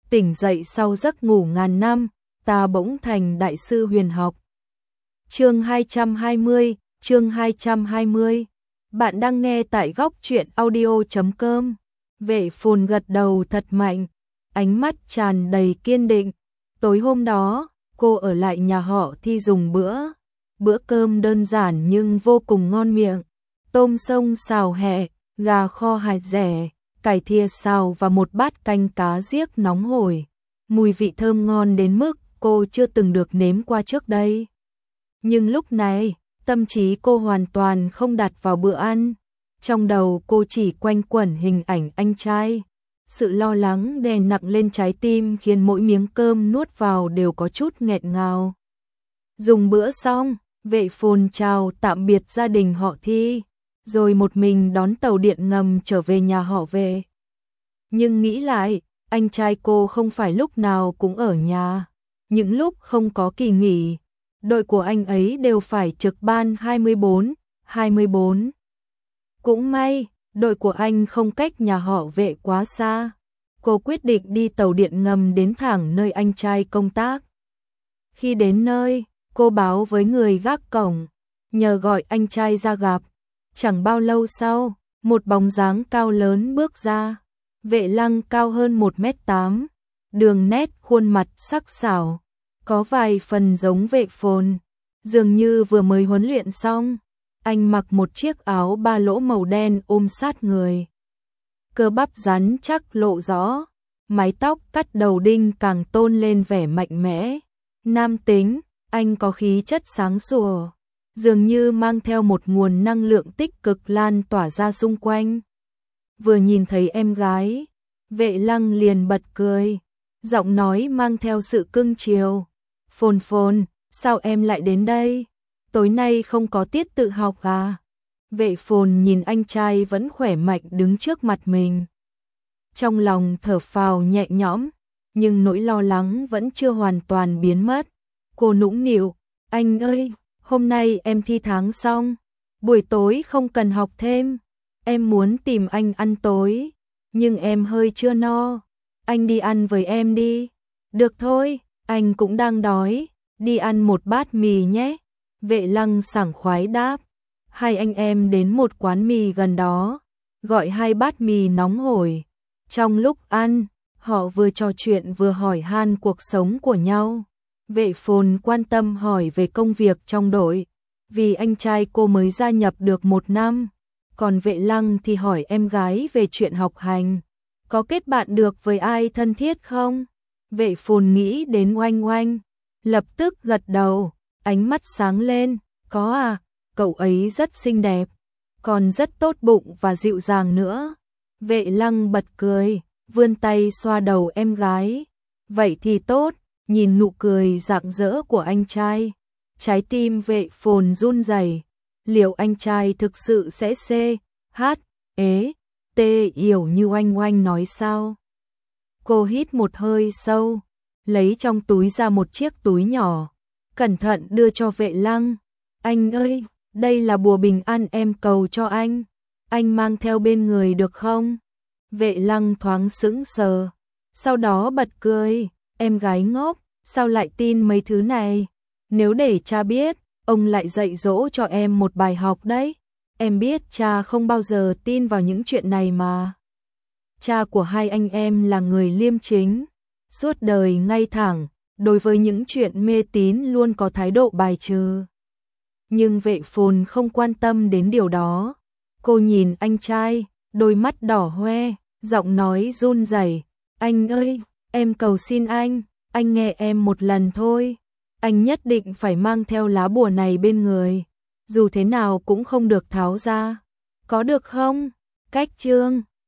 tỉnh dậy sau giấc ngủ ngàn năm, ta bỗng thành đại sư huyền học. Chương 220, chương 220. Bạn đang nghe tại góc truyện audio.com. Vệ Phồn gật đầu thật mạnh, ánh mắt tràn đầy kiên định. Tối hôm đó, cô ở lại nhà họ Thi dùng bữa cơm đơn giản nhưng vô cùng ngon miệng. Tôm sông xào hẹ, gà kho hạt dẻ, cải thìa xào và một bát canh cá riếc nóng hổi. Mùi vị thơm ngon đến mức cô chưa từng được nếm qua trước đây. Nhưng lúc này, tâm trí cô hoàn toàn không đặt vào bữa ăn. Trong đầu cô chỉ quanh quẩn hình ảnh anh trai. Sự lo lắng đè nặng lên trái tim khiến mỗi miếng cơm nuốt vào đều có chút nghẹn ngào. Dùng bữa xong, Vệ Phồn chào tạm biệt gia đình họ Thi, rồi một mình đón tàu điện ngầm trở về nhà họ Vệ. Nhưng nghĩ lại, anh trai cô không phải lúc nào cũng ở nhà. Những lúc không có kỳ nghỉ, đội của anh ấy đều phải trực ban 24/24. Cũng may, đội của anh không cách nhà họ Vệ quá xa. Cô quyết định đi tàu điện ngầm đến thẳng nơi anh trai công tác. Khi đến nơi, cô báo với người gác cổng, nhờ gọi anh trai ra gặp. Chẳng bao lâu sau, một bóng dáng cao lớn bước ra. Vệ Lăng cao hơn 1m8, đường nét khuôn mặt sắc sảo, có vài phần giống Vệ Phồn, dường như vừa mới huấn luyện xong. Anh mặc một chiếc áo ba lỗ màu đen ôm sát người. Cơ bắp rắn chắc lộ rõ, mái tóc cắt đầu đinh càng tôn lên vẻ mạnh mẽ. Nam tính, anh có khí chất sáng sủa, dường như mang theo một nguồn năng lượng tích cực lan tỏa ra xung quanh. Vừa nhìn thấy em gái, Vệ Lăng liền bật cười, giọng nói mang theo sự cưng chiều. Phồn Phồn, sao em lại đến đây? Tối nay không có tiết tự học à? Vệ Phồn nhìn anh trai vẫn khỏe mạnh đứng trước mặt mình. Trong lòng thở phào nhẹ nhõm, nhưng nỗi lo lắng vẫn chưa hoàn toàn biến mất. Cô nũng nịu, anh ơi, hôm nay em thi tháng xong, buổi tối không cần học thêm. Em muốn tìm anh ăn tối, nhưng em hơi chưa no. Anh đi ăn với em đi. Được thôi, anh cũng đang đói, đi ăn một bát mì nhé. Vệ Lăng sảng khoái đáp. Hai anh em đến một quán mì gần đó, gọi 2 bát mì nóng hổi. Trong lúc ăn, họ vừa trò chuyện vừa hỏi han cuộc sống của nhau. Vệ Phồn quan tâm hỏi về công việc trong đội, vì anh trai cô mới gia nhập được 1 năm. Còn Vệ Lăng thì hỏi em gái về chuyện học hành. Có kết bạn được với ai thân thiết không? Vệ Phồn nghĩ đến Oanh Oanh, lập tức gật đầu, ánh mắt sáng lên. Có à, cậu ấy rất xinh đẹp, còn rất tốt bụng và dịu dàng nữa. Vệ Lăng bật cười, vươn tay xoa đầu em gái. Vậy thì tốt, nhìn nụ cười rạng rỡ của anh trai. Trái tim Vệ Phồn run rẩy. Liệu anh trai thực sự sẽ CHT hiểu như Oanh Oanh nói sao? Cô hít một hơi sâu, lấy trong túi ra một chiếc túi nhỏ, cẩn thận đưa cho Vệ Lăng. Anh ơi, đây là bùa bình an em cầu cho anh mang theo bên người được không? Vệ Lăng thoáng sững sờ, sau đó bật cười, em gái ngốc, sao lại tin mấy thứ này? Nếu để cha biết, ông lại dạy dỗ cho em một bài học đấy. Em biết cha không bao giờ tin vào những chuyện này mà. Cha của hai anh em là người liêm chính, suốt đời ngay thẳng, đối với những chuyện mê tín luôn có thái độ bài trừ. Nhưng Vệ Phồn không quan tâm đến điều đó. Cô nhìn anh trai, đôi mắt đỏ hoe, giọng nói run rẩy. Anh ơi, em cầu xin anh nghe em một lần thôi. Anh nhất định phải mang theo lá bùa này bên người, dù thế nào cũng không được tháo ra. Có được không? Cách chương